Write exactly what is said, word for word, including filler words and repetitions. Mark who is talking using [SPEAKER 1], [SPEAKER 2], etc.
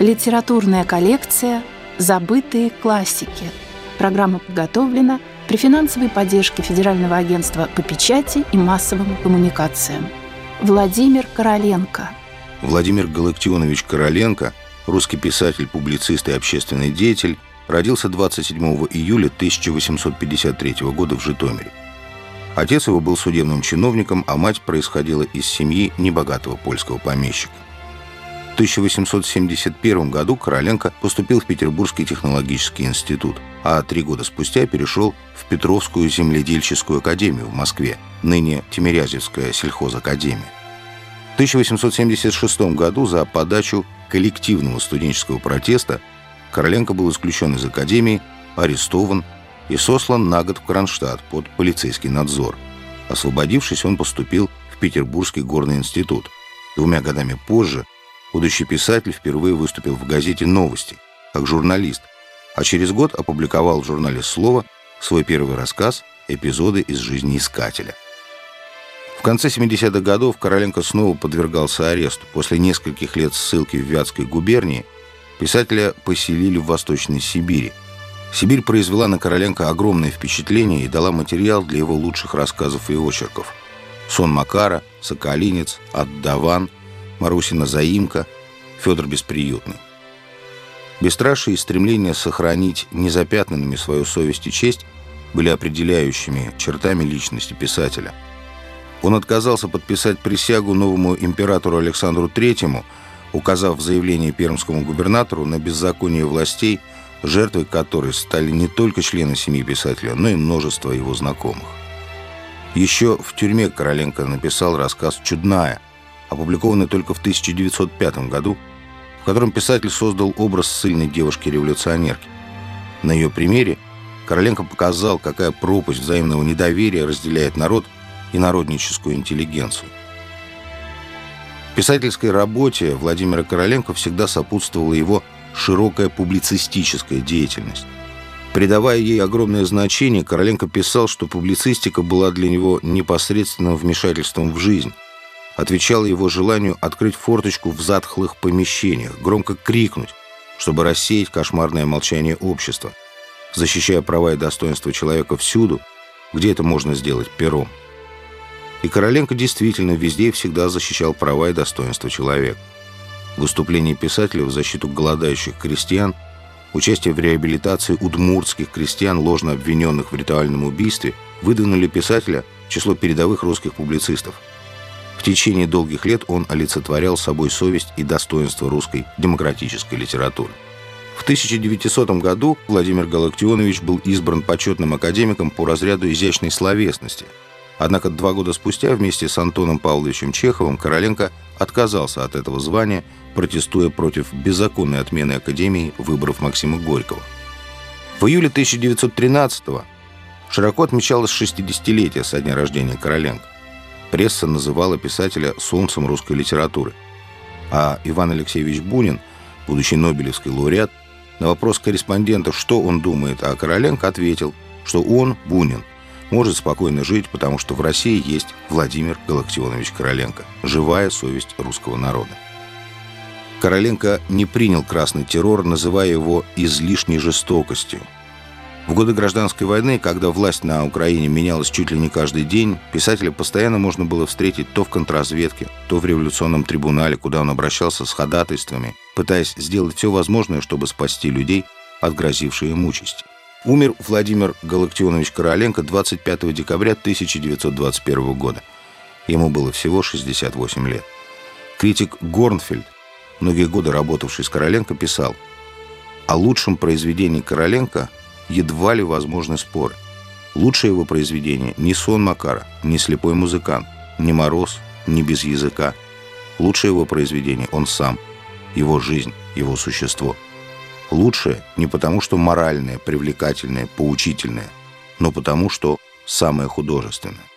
[SPEAKER 1] Литературная коллекция «Забытые классики». Программа подготовлена при финансовой поддержке Федерального агентства по печати и массовым коммуникациям. Владимир Короленко.
[SPEAKER 2] Владимир Галактионович Короленко, русский писатель, публицист и общественный деятель, родился двадцать седьмого июля тысяча восемьсот пятьдесят третьего года в Житомире. Отец его был судебным чиновником, а мать происходила из семьи небогатого польского помещика. В тысяча восемьсот семьдесят первом году Короленко поступил в Петербургский технологический институт, а три года спустя перешел в Петровскую земледельческую академию в Москве, ныне Тимирязевская сельхозакадемия. В тысяча восемьсот семьдесят шестом году за подачу коллективного студенческого протеста Короленко был исключен из академии, арестован и сослан на год в Кронштадт под полицейский надзор. Освободившись, он поступил в Петербургский горный институт. Двумя годами позже будущий писатель впервые выступил в газете «Новости» как журналист, а через год опубликовал в журнале «Слово» свой первый рассказ «Эпизоды из жизни искателя». В конце семидесятых годов Короленко снова подвергался аресту. После нескольких лет ссылки в Вятской губернии писателя поселили в Восточной Сибири. Сибирь произвела на Короленко огромное впечатление и дала материал для его лучших рассказов и очерков. «Сон Макара», «Соколинец», «Отдаван», «Марусина заимка», «Федор Бесприютный». Бесстрашие и стремление сохранить незапятнанными свою совесть и честь были определяющими чертами личности писателя. Он отказался подписать присягу новому императору Александру Третьему, указав в заявлении пермскому губернатору на беззаконие властей, жертвой которой стали не только члены семьи писателя, но и множество его знакомых. Еще в тюрьме Короленко написал рассказ «Чудная», опубликованный только в тысяча девятьсот пятом году, в котором писатель создал образ ссыльной девушки-революционерки. На ее примере Короленко показал, какая пропасть взаимного недоверия разделяет народ и народническую интеллигенцию. В писательской работе Владимира Короленко всегда сопутствовала его широкая публицистическая деятельность. Придавая ей огромное значение, Короленко писал, что публицистика была для него непосредственным вмешательством в жизнь, отвечала его желанию открыть форточку в затхлых помещениях, громко крикнуть, чтобы рассеять кошмарное молчание общества, защищая права и достоинства человека всюду, где это можно сделать пером. И Короленко действительно везде и всегда защищал права и достоинства человека. Выступления писателя в защиту голодающих крестьян, участие в реабилитации удмуртских крестьян, ложно обвиненных в ритуальном убийстве, выдвинули писателя в число передовых русских публицистов. В течение долгих лет он олицетворял собой совесть и достоинство русской демократической литературы. В тысяча девятисотом году Владимир Галактионович был избран почетным академиком по разряду изящной словесности. Однако два года спустя вместе с Антоном Павловичем Чеховым Короленко отказался от этого звания, протестуя против беззаконной отмены Академии выборов Максима Горького. В июле тысяча девятьсот тринадцатого широко отмечалось шестидесятилетие со дня рождения Короленко. Пресса называла писателя солнцем русской литературы. А Иван Алексеевич Бунин, будущий Нобелевский лауреат, на вопрос корреспондента, что он думает о Короленко, ответил, что он, Бунин, может спокойно жить, потому что в России есть Владимир Галактионович Короленко, живая совесть русского народа. Короленко не принял красный террор, называя его излишней жестокостью. В годы гражданской войны, когда власть на Украине менялась чуть ли не каждый день, писателя постоянно можно было встретить то в контрразведке, то в революционном трибунале, куда он обращался с ходатайствами, пытаясь сделать все возможное, чтобы спасти людей от грозившей им участи. Умер Владимир Галактионович Короленко двадцать пятого декабря тысяча девятьсот двадцать первого года. Ему было всего шестьдесят восемь лет. Критик Горнфельд, многие годы работавший с Короленко, писал: «О лучшем произведении Короленко едва ли возможны споры. Лучшее его произведение не «Сон Макара», не «Слепой музыкант», не «Мороз», не «Без языка». Лучшее его произведение он сам, его жизнь, его существо. Лучшее не потому, что моральное, привлекательное, поучительное, но потому, что самое художественное.